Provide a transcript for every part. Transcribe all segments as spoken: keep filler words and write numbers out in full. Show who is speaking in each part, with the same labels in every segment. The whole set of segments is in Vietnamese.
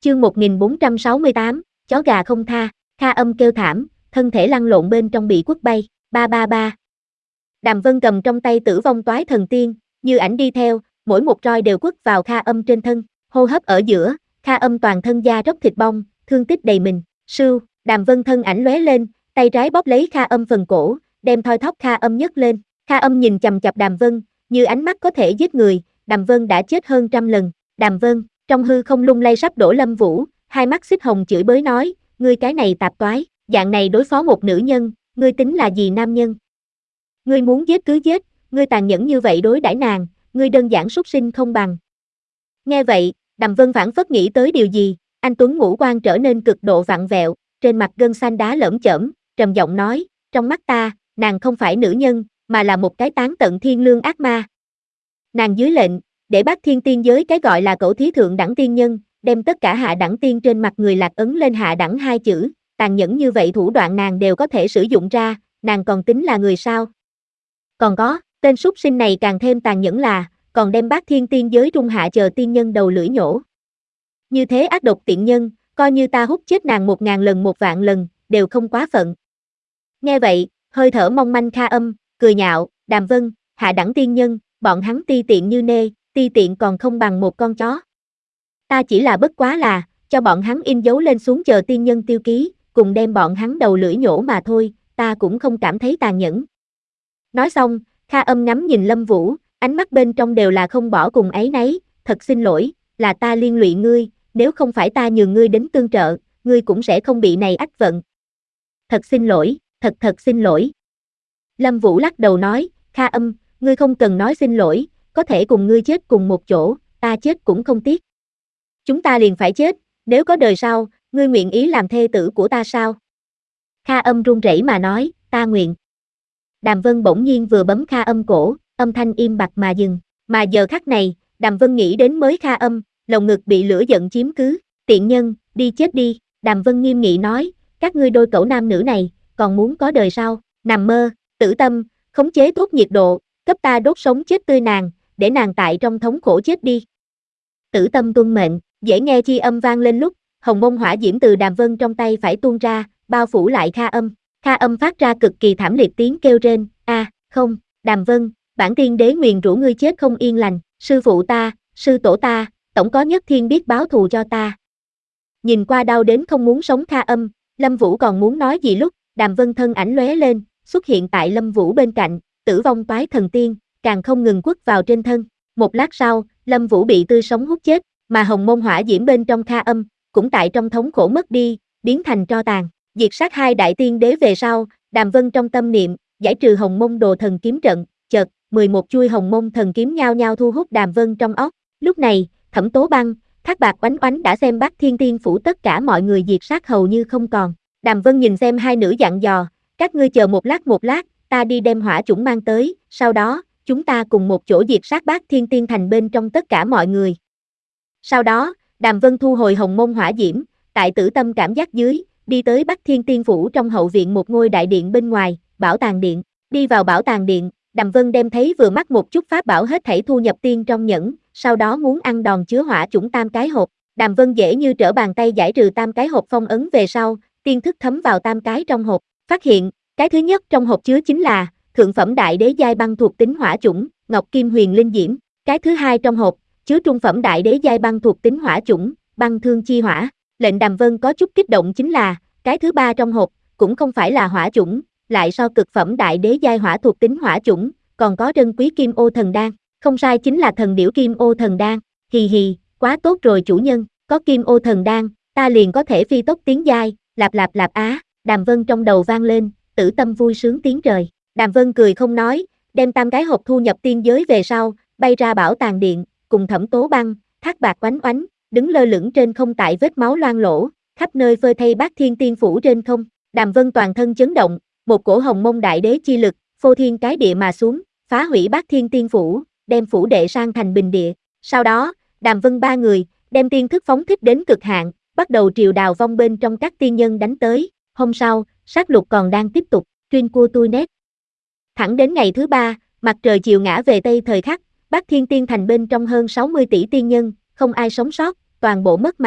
Speaker 1: Chương một nghìn bốn trăm sáu mươi tám, chó gà không tha, Kha Âm kêu thảm, thân thể lăn lộn bên trong bị quất bay, ba ba ba. Đàm Vân cầm trong tay Tử Vong Toái Thần Tiên, như ảnh đi theo, mỗi một roi đều quất vào Kha Âm trên thân, hô hấp ở giữa, Kha Âm toàn thân da róc thịt bong, thương tích đầy mình, sưu, Đàm Vân thân ảnh lóe lên, tay trái bóp lấy Kha Âm phần cổ, đem thoi thóp Kha Âm nhấc lên, Kha Âm nhìn chằm chằm Đàm Vân, như ánh mắt có thể giết người, Đàm Vân đã chết hơn trăm lần, Đàm Vân, trong hư không lung lay sắp đổ Lâm Vũ, hai mắt xích hồng chửi bới nói, ngươi cái này tạp toái, dạng này đối phó một nữ nhân, ngươi tính là gì nam nhân? Ngươi muốn giết cứ giết, ngươi tàn nhẫn như vậy đối đãi nàng, ngươi đơn giản súc sinh không bằng. Nghe vậy, Đàm Vân phảng phất nghĩ tới điều gì, anh tuấn ngũ quan trở nên cực độ vặn vẹo, trên mặt gân xanh đá lởm chởm, trầm giọng nói, trong mắt ta, nàng không phải nữ nhân, mà là một cái tán tận thiên lương ác ma. Nàng dưới lệnh, để Bát Thiên Tiên giới cái gọi là cẩu thí thượng đẳng tiên nhân, đem tất cả hạ đẳng tiên trên mặt người lạc ấn lên hạ đẳng hai chữ, tàn nhẫn như vậy thủ đoạn nàng đều có thể sử dụng ra, nàng còn tính là người sao? Còn có, tên súc sinh này càng thêm tàn nhẫn là, còn đem Bát Thiên Tiên giới trung hạ chờ tiên nhân đầu lưỡi nhổ. Như thế ác độc tiện nhân, coi như ta hút chết nàng một ngàn lần một vạn lần, đều không quá phận. Nghe vậy, hơi thở mong manh Kha Âm, cười nhạo, Đàm Vân, hạ đẳng tiên nhân, bọn hắn ti tiện như nê, ti tiện còn không bằng một con chó. Ta chỉ là bất quá là, cho bọn hắn in dấu lên xuống chờ tiên nhân tiêu ký, cùng đem bọn hắn đầu lưỡi nhổ mà thôi, ta cũng không cảm thấy tàn nhẫn. Nói xong, Kha Âm ngắm nhìn Lâm Vũ, ánh mắt bên trong đều là không bỏ cùng áy náy, thật xin lỗi, là ta liên lụy ngươi, nếu không phải ta nhường ngươi đến tương trợ, ngươi cũng sẽ không bị này ách vận. Thật xin lỗi, thật thật xin lỗi. Lâm Vũ lắc đầu nói, Kha Âm, ngươi không cần nói xin lỗi, có thể cùng ngươi chết cùng một chỗ, ta chết cũng không tiếc. Chúng ta liền phải chết, nếu có đời sau, ngươi nguyện ý làm thê tử của ta sao? Kha Âm run rẩy mà nói, ta nguyện. Đàm Vân bỗng nhiên vừa bấm Kha Âm cổ, âm thanh im bặt mà dừng, mà giờ khắc này, Đàm Vân nghĩ đến mới Kha Âm, lồng ngực bị lửa giận chiếm cứ, tiện nhân, đi chết đi, Đàm Vân nghiêm nghị nói, các ngươi đôi cẩu nam nữ này, còn muốn có đời sau, nằm mơ, Tử Tâm, khống chế tốt nhiệt độ, cấp ta đốt sống chết tươi nàng, để nàng tại trong thống khổ chết đi. Tử Tâm tuân mệnh, dễ nghe chi âm vang lên lúc, hồng mông hỏa diễm từ Đàm Vân trong tay phải tuôn ra, bao phủ lại Kha Âm. Kha Âm phát ra cực kỳ thảm liệt tiếng kêu rên, a, à, không, Đàm Vân, bản tiên đế nguyền rủa ngươi chết không yên lành, sư phụ ta, sư tổ ta, tổng có nhất thiên biết báo thù cho ta. Nhìn qua đau đến không muốn sống Kha Âm, Lâm Vũ còn muốn nói gì lúc, Đàm Vân thân ảnh lóe lên, xuất hiện tại Lâm Vũ bên cạnh, Tử Vong Toái Thần Tiên, càng không ngừng quất vào trên thân. Một lát sau, Lâm Vũ bị tươi sống hút chết, mà hồng mông hỏa diễm bên trong Kha Âm, cũng tại trong thống khổ mất đi, biến thành tro tàn. Diệt sát hai đại tiên đế về sau, Đàm Vân trong tâm niệm, giải trừ hồng mông đồ thần kiếm trận, chợt, mười một chuôi hồng mông thần kiếm nhao nhao thu hút Đàm Vân trong óc. Lúc này, Thẩm Tố Băng, Thác Bạc Oánh Oánh đã xem Bát Thiên Tiên phủ tất cả mọi người diệt sát hầu như không còn. Đàm Vân nhìn xem hai nữ dặn dò, các ngươi chờ một lát một lát, ta đi đem hỏa chủng mang tới, sau đó, chúng ta cùng một chỗ diệt sát Bát Thiên Tiên thành bên trong tất cả mọi người. Sau đó, Đàm Vân thu hồi hồng mông hỏa diễm, tại Tử Tâm cảm giác dưới, đi tới Bát Thiên Tiên phủ trong hậu viện một ngôi đại điện bên ngoài, bảo tàng điện. Đi vào bảo tàng điện, Đàm Vân đem thấy vừa mắt một chút pháp bảo hết thảy thu nhập tiên trong nhẫn, sau đó muốn ăn đòn chứa hỏa chủng tam cái hộp. Đàm Vân dễ như trở bàn tay giải trừ tam cái hộp phong ấn về sau, tiên thức thấm vào tam cái trong hộp, phát hiện, cái thứ nhất trong hộp chứa chính là thượng phẩm đại đế giai băng thuộc tính hỏa chủng, Ngọc Kim Huyền Linh Diễm. Cái thứ hai trong hộp chứa trung phẩm đại đế giai băng thuộc tính hỏa chủng, băng thương chi hỏa. Lệnh Đàm Vân có chút kích động chính là, cái thứ ba trong hộp cũng không phải là hỏa chủng, lại so cực phẩm đại đế giai hỏa thuộc tính hỏa chủng, còn có trân quý kim ô thần đan, không sai chính là thần điểu kim ô thần đan. Hì hì, quá tốt rồi chủ nhân, có kim ô thần đan, ta liền có thể phi tốc tiến giai, lạp lạp lạp á. Đàm Vân trong đầu vang lên, Tử Tâm vui sướng tiếng trời. Đàm Vân cười không nói, đem tam cái hộp thu nhập tiên giới về sau, bay ra bảo tàng điện, cùng Thẩm Tố Băng, Thác Bạc Oánh Oánh, đứng lơ lửng trên không tại vết máu loang lỗ, khắp nơi phơi thay Bát Thiên Tiên phủ trên không. Đàm Vân toàn thân chấn động, một cổ hồng mông đại đế chi lực, phô thiên cái địa mà xuống, phá hủy Bát Thiên Tiên phủ, đem phủ đệ sang thành bình địa. Sau đó, Đàm Vân ba người, đem tiên thức phóng thích đến cực hạn, bắt đầu triều đào vong bên trong các tiên nhân đánh tới. Hôm sau, sát lục còn đang tiếp tục, chuyên cua tui nét. Thẳng đến ngày thứ ba, mặt trời chiều ngã về tây thời khắc, Bát Thiên Tiên thành bên trong hơn sáu mươi tỷ tiên nhân, không ai sống sót, toàn bộ mất mạng.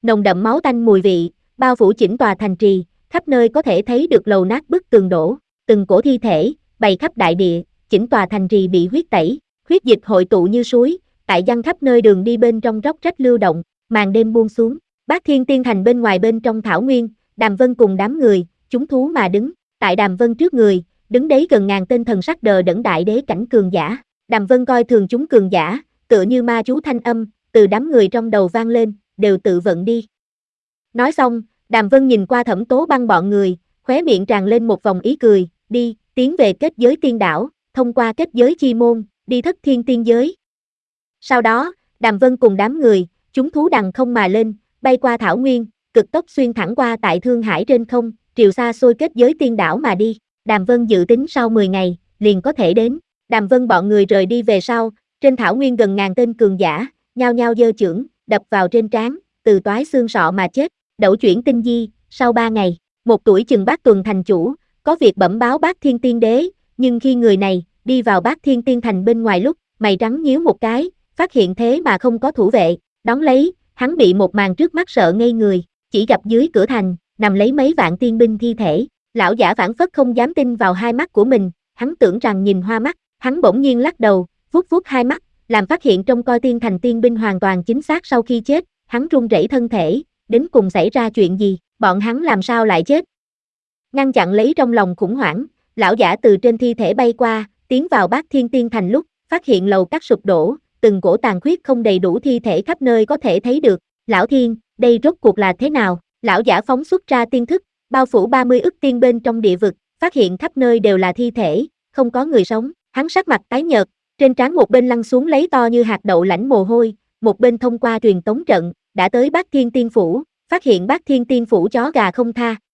Speaker 1: nồng đậm máu tanh mùi vị, bao phủ chỉnh tòa thành trì, khắp nơi có thể thấy được lầu nát bức tường đổ, từng cổ thi thể, bày khắp đại địa, chỉnh tòa thành trì bị huyết tẩy, huyết dịch hội tụ như suối, tại giăng khắp nơi đường đi bên trong róc rách lưu động, màn đêm buông xuống, Bát Thiên Tiên Thành bên ngoài bên trong thảo nguyên, Đàm Vân cùng đám người, chúng thú mà đứng, tại Đàm Vân trước người, đứng đấy gần ngàn tên thần sắc đờ đẫn đại đế cảnh cường giả, Đàm Vân coi thường chúng cường giả, tựa như ma chú thanh âm, từ đám người trong đầu vang lên, đều tự vận đi. Nói xong, Đàm Vân nhìn qua Thẩm Tố Băng bọn người, khóe miệng tràn lên một vòng ý cười, đi, tiến về kết giới tiên đảo, thông qua kết giới chi môn, đi thất thiên tiên giới. Sau đó, Đàm Vân cùng đám người, chúng thú đằng không mà lên, bay qua thảo nguyên, cực tốc xuyên thẳng qua tại Thương Hải trên không, triều xa xôi kết giới tiên đảo mà đi. Đàm Vân dự tính sau mười ngày, liền có thể đến. Đàm Vân bọn người rời đi về sau, trên thảo nguyên gần ngàn tên cường giả, nhao nhao giơ chưởng, đập vào trên trán, từ toái xương sọ mà chết. Đẩu chuyển tinh di, sau ba ngày, một tuổi chừng Bát Tuần thành chủ, có việc bẩm báo Bát Thiên Tiên Đế, nhưng khi người này đi vào Bát Thiên Tiên Thành bên ngoài lúc, mày trắng nhíu một cái, phát hiện thế mà không có thủ vệ, đón lấy, hắn bị một màn trước mắt sợ ngây người, chỉ gặp dưới cửa thành, nằm lấy mấy vạn tiên binh thi thể, lão giả phảng phất không dám tin vào hai mắt của mình, hắn tưởng rằng nhìn hoa mắt, hắn bỗng nhiên lắc đầu, vuốt vuốt hai mắt, làm phát hiện trong coi tiên thành tiên binh hoàn toàn chính xác sau khi chết, hắn run rẩy thân thể, đến cùng xảy ra chuyện gì, bọn hắn làm sao lại chết? Ngăn chặn lấy trong lòng khủng hoảng, lão giả từ trên thi thể bay qua, tiến vào Bát Thiên Tiên Thành lúc, phát hiện lầu các sụp đổ, từng cổ tàn khuyết không đầy đủ thi thể khắp nơi có thể thấy được, lão thiên, đây rốt cuộc là thế nào? Lão giả phóng xuất ra tiên thức, bao phủ ba mươi ức tiên bên trong địa vực, phát hiện khắp nơi đều là thi thể, không có người sống, hắn sắc mặt tái nhợt, trên trán một bên lăn xuống lấy to như hạt đậu lãnh mồ hôi, một bên thông qua truyền tống trận, đã tới Bát Thiên Tiên Phủ, phát hiện Bát Thiên Tiên Phủ chó gà không tha,